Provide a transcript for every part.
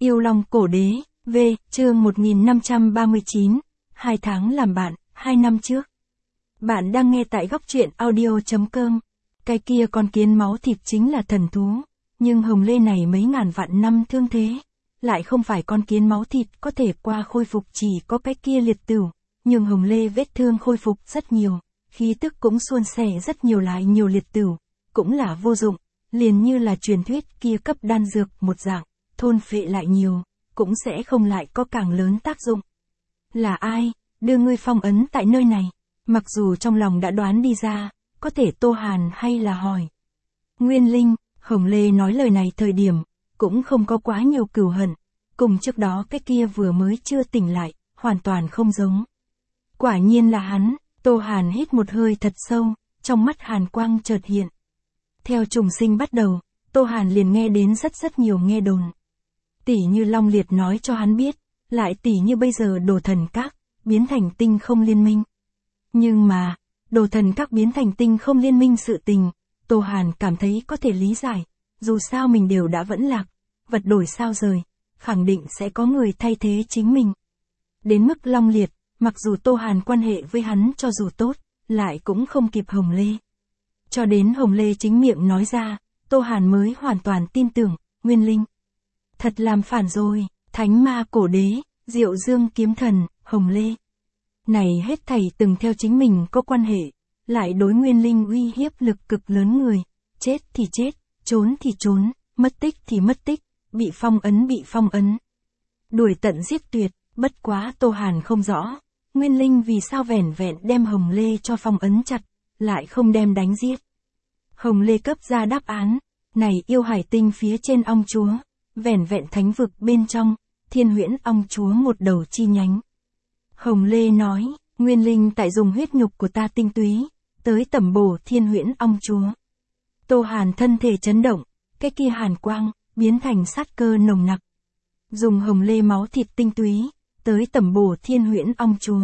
Yêu Long Cổ Đế, V, chương 1539, 2 tháng làm bạn, 2 năm trước. Bạn đang nghe tại góc truyện audio.com. Cái kia con kiến máu thịt chính là thần thú, nhưng Hồng Lê này mấy ngàn vạn năm thương thế, lại không phải con kiến máu thịt có thể qua khôi phục, chỉ có cái kia liệt tửu, nhưng Hồng Lê vết thương khôi phục rất nhiều, khí tức cũng suôn sẻ rất nhiều, lại nhiều liệt tửu, cũng là vô dụng, liền như là truyền thuyết kia cấp đan dược một dạng, thôn phệ lại nhiều, cũng sẽ không lại có càng lớn tác dụng. Là ai, đưa ngươi phong ấn tại nơi này? Mặc dù trong lòng đã đoán đi ra, có thể Tô Hàn hay là hỏi. Nguyên Linh, Hồng Lê nói lời này thời điểm, cũng không có quá nhiều cừu hận, cùng trước đó cái kia vừa mới chưa tỉnh lại, hoàn toàn không giống. Quả nhiên là hắn, Tô Hàn hít một hơi thật sâu, trong mắt hàn quang chợt hiện. Theo trùng sinh bắt đầu, Tô Hàn liền nghe đến rất nhiều nghe đồn. Tỉ như Long Liệt nói cho hắn biết, lại tỉ như bây giờ Đồ Thần Các, biến thành Tinh Không Liên Minh. Nhưng mà, Đồ Thần Các biến thành Tinh Không Liên Minh sự tình, Tô Hàn cảm thấy có thể lý giải, dù sao mình đều đã vẫn lạc, vật đổi sao rời, khẳng định sẽ có người thay thế chính mình. Đến mức Long Liệt, mặc dù Tô Hàn quan hệ với hắn cho dù tốt, lại cũng không kịp Hồng Lê. Cho đến Hồng Lê chính miệng nói ra, Tô Hàn mới hoàn toàn tin tưởng, Nguyên Linh. Thật làm phản rồi, Thánh Ma Cổ Đế, Diệu Dương Kiếm Thần, Hồng Lê. Này hết thảy từng theo chính mình có quan hệ, lại đối Nguyên Linh uy hiếp lực cực lớn người, chết thì chết, trốn thì trốn, mất tích thì mất tích, bị phong ấn. Đuổi tận giết tuyệt, bất quá Tô Hàn không rõ, Nguyên Linh vì sao vẻn vẹn đem Hồng Lê cho phong ấn chặt, lại không đem đánh giết. Hồng Lê cấp ra đáp án, này yêu hải tinh phía trên ong chúa, vẻn vẹn thánh vực bên trong, Thiên Huyễn ong chúa một đầu chi nhánh. Hồng Lê nói, Nguyên Linh tại dùng huyết nhục của ta tinh túy, tới tẩm bổ Thiên Huyễn ong chúa. Tô Hàn thân thể chấn động, cái kia hàn quang, biến thành sát cơ nồng nặc. Dùng Hồng Lê máu thịt tinh túy, tới tẩm bổ Thiên Huyễn ong chúa.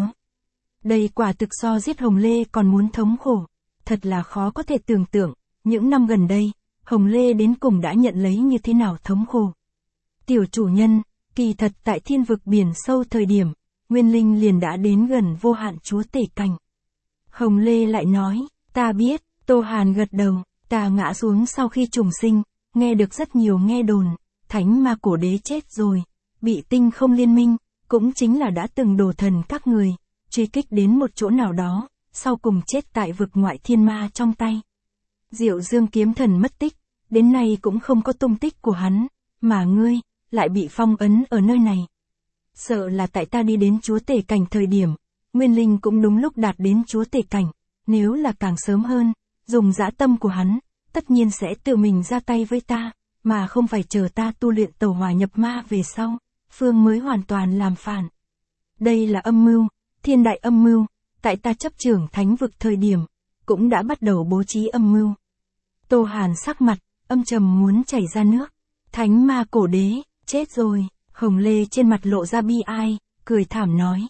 Đây quả thực so giết Hồng Lê còn muốn thống khổ, thật là khó có thể tưởng tượng, những năm gần đây, Hồng Lê đến cùng đã nhận lấy như thế nào thống khổ. Tiểu chủ nhân, kỳ thật tại thiên vực biển sâu thời điểm, Nguyên Linh liền đã đến gần vô hạn chúa tể cảnh. Hồng Lê lại nói, ta biết, Tô Hàn gật đầu, ta ngã xuống sau khi trùng sinh, nghe được rất nhiều nghe đồn, Thánh Ma Cổ Đế chết rồi, bị Tinh Không Liên Minh, cũng chính là đã từng Đồ Thần các người, truy kích đến một chỗ nào đó, sau cùng chết tại vực ngoại thiên ma trong tay. Diệu Dương Kiếm Thần mất tích, đến nay cũng không có tung tích của hắn, mà ngươi, lại bị phong ấn ở nơi này. Sợ là tại ta đi đến chúa tể cảnh thời điểm, Nguyên Linh cũng đúng lúc đạt đến chúa tể cảnh, nếu là càng sớm hơn, dùng dã tâm của hắn, tất nhiên sẽ tự mình ra tay với ta, mà không phải chờ ta tu luyện tẩu hỏa nhập ma về sau, phương mới hoàn toàn làm phản. Đây là âm mưu, thiên đại âm mưu, tại ta chấp trưởng thánh vực thời điểm, cũng đã bắt đầu bố trí âm mưu. Tô Hàn sắc mặt, âm trầm muốn chảy ra nước. Thánh Ma Cổ Đế, chết rồi. Hồng Lê trên mặt lộ ra bi ai, cười thảm nói.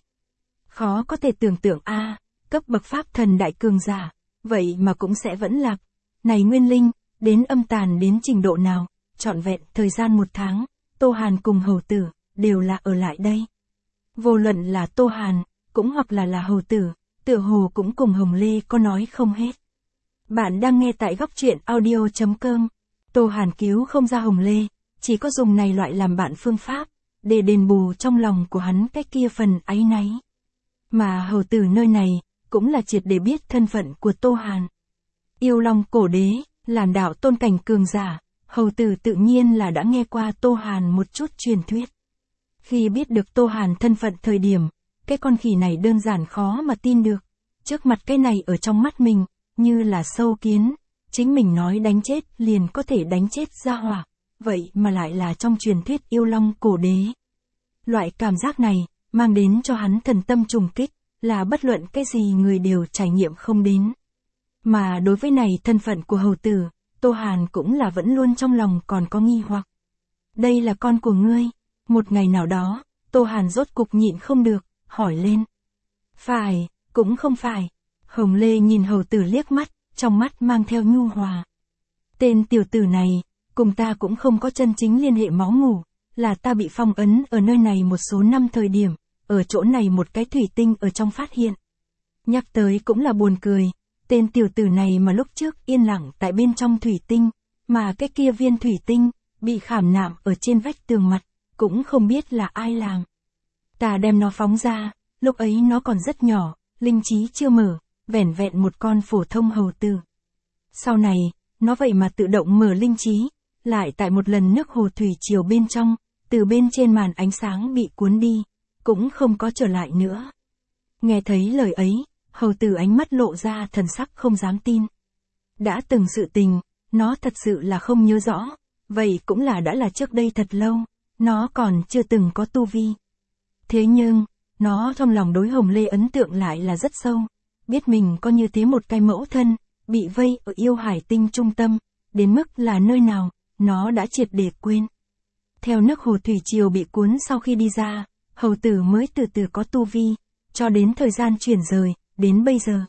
Khó có thể tưởng tượng cấp bậc pháp thần đại cường giả, vậy mà cũng sẽ vẫn lạc. Này Nguyên Linh, đến âm tàn đến trình độ nào, trọn vẹn thời gian 1 tháng, Tô Hàn cùng hầu tử, đều là ở lại đây. Vô luận là Tô Hàn, cũng hoặc là hầu tử, tựa hồ cũng cùng Hồng Lê có nói không hết. Bạn đang nghe tại góc truyện audio.com. Tô Hàn cứu không ra Hồng Lê, chỉ có dùng này loại làm bạn phương pháp, để đền bù trong lòng của hắn cái kia phần áy náy. Mà hầu tử nơi này, cũng là triệt để biết thân phận của Tô Hàn. Yêu Long Cổ Đế, làn đạo tôn cảnh cường giả, hầu tử tự nhiên là đã nghe qua Tô Hàn một chút truyền thuyết. Khi biết được Tô Hàn thân phận thời điểm, cái con khỉ này đơn giản khó mà tin được. Trước mặt cái này ở trong mắt mình, như là sâu kiến, chính mình nói đánh chết liền có thể đánh chết ra hỏa, vậy mà lại là trong truyền thuyết Yêu Long Cổ Đế. Loại cảm giác này, mang đến cho hắn thần tâm trùng kích, là bất luận cái gì người đều trải nghiệm không đến. Mà đối với này thân phận của hầu tử, Tô Hàn cũng là vẫn luôn trong lòng còn có nghi hoặc. Đây là con của ngươi. Một ngày nào đó, Tô Hàn rốt cục nhịn không được, hỏi lên. Phải, cũng không phải. Hồng Lê nhìn hầu tử liếc mắt, trong mắt mang theo nhu hòa. Tên tiểu tử này, cùng ta cũng không có chân chính liên hệ máu mủ, là ta bị phong ấn ở nơi này một số năm thời điểm, ở chỗ này một cái thủy tinh ở trong phát hiện. Nhắc tới cũng là buồn cười, tên tiểu tử này mà lúc trước yên lặng tại bên trong thủy tinh, mà cái kia viên thủy tinh, bị khảm nạm ở trên vách tường mặt, cũng không biết là ai làm. Ta đem nó phóng ra, lúc ấy nó còn rất nhỏ, linh trí chưa mở, vẻn vẹn một con phổ thông hầu tử. Sau này, nó vậy mà tự động mở linh trí, lại tại một lần nước hồ thủy triều bên trong, từ bên trên màn ánh sáng bị cuốn đi, cũng không có trở lại nữa. Nghe thấy lời ấy, hầu tử ánh mắt lộ ra thần sắc không dám tin. Đã từng sự tình, nó thật sự là không nhớ rõ, vậy cũng đã là trước đây thật lâu, nó còn chưa từng có tu vi. Thế nhưng, nó trong lòng đối Hồng Lê ấn tượng lại là rất sâu, biết mình có như thế một cái mẫu thân, bị vây ở yêu hải tinh trung tâm, đến mức là nơi nào, nó đã triệt để quên. Theo nước hồ thủy triều bị cuốn sau khi đi ra, hầu tử mới từ từ có tu vi, cho đến thời gian chuyển rời, đến bây giờ.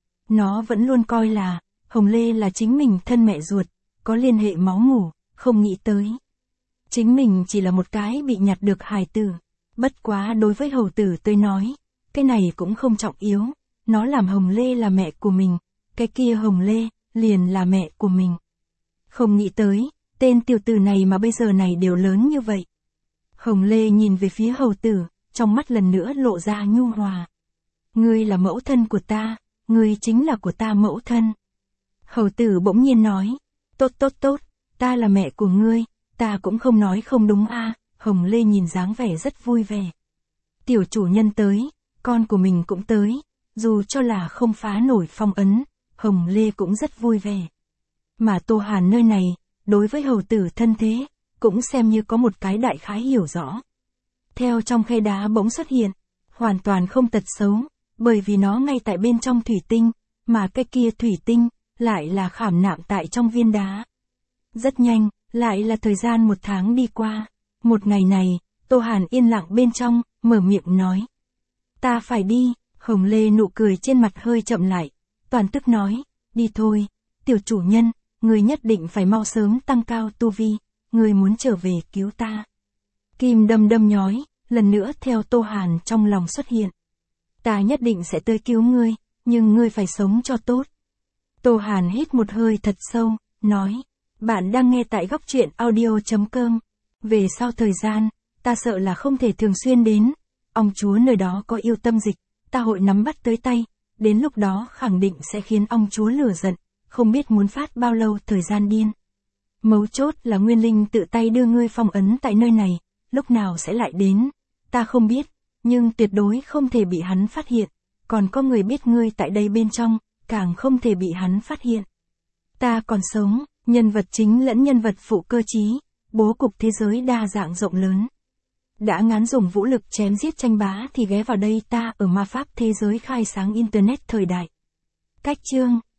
Nó vẫn luôn coi là, Hồng Lê là chính mình thân mẹ ruột, có liên hệ máu mủ, không nghĩ tới. Chính mình chỉ là một cái bị nhặt được hài tử. Bất quá đối với hầu tử tôi nói, cái này cũng không trọng yếu, nó làm Hồng Lê là mẹ của mình, cái kia Hồng Lê, liền là mẹ của mình. Không nghĩ tới, tên tiểu tử này mà bây giờ này đều lớn như vậy. Hồng Lê nhìn về phía hầu tử, trong mắt lần nữa lộ ra nhu hòa. Ngươi là mẫu thân của ta, ngươi chính là của ta mẫu thân. Hầu tử bỗng nhiên nói, tốt, ta là mẹ của ngươi, ta cũng không nói không đúng a. Hồng Lê nhìn dáng vẻ rất vui vẻ. Tiểu chủ nhân tới, con của mình cũng tới, dù cho là không phá nổi phong ấn, Hồng Lê cũng rất vui vẻ. Mà Tô Hàn nơi này, đối với hầu tử thân thế, cũng xem như có một cái đại khái hiểu rõ. Theo trong khe đá bỗng xuất hiện, hoàn toàn không tật xấu, bởi vì nó ngay tại bên trong thủy tinh, mà cái kia thủy tinh, lại là khảm nạm tại trong viên đá. Rất nhanh, lại là thời gian 1 tháng đi qua. Một ngày này, Tô Hàn yên lặng bên trong, mở miệng nói. Ta phải đi, Hồng Lê nụ cười trên mặt hơi chậm lại, toàn tức nói, đi thôi, tiểu chủ nhân, người nhất định phải mau sớm tăng cao tu vi, người muốn trở về cứu ta. Kim đâm đâm nhói, lần nữa theo Tô Hàn trong lòng xuất hiện. Ta nhất định sẽ tới cứu ngươi, nhưng ngươi phải sống cho tốt. Tô Hàn hít một hơi thật sâu, nói, bạn đang nghe tại góc truyện audio.com. Về sau thời gian, ta sợ là không thể thường xuyên đến, ông chúa nơi đó có yêu tâm dịch, ta hội nắm bắt tới tay, đến lúc đó khẳng định sẽ khiến ông chúa lửa giận, không biết muốn phát bao lâu thời gian điên. Mấu chốt là Nguyên Linh tự tay đưa ngươi phong ấn tại nơi này, lúc nào sẽ lại đến, ta không biết, nhưng tuyệt đối không thể bị hắn phát hiện, còn có người biết ngươi tại đây bên trong, càng không thể bị hắn phát hiện. Ta còn sống, nhân vật chính lẫn nhân vật phụ cơ trí, bố cục thế giới đa dạng rộng lớn. Đã ngán dùng vũ lực chém giết tranh bá thì ghé vào đây ta ở ma pháp thế giới khai sáng Internet thời đại. Cách chương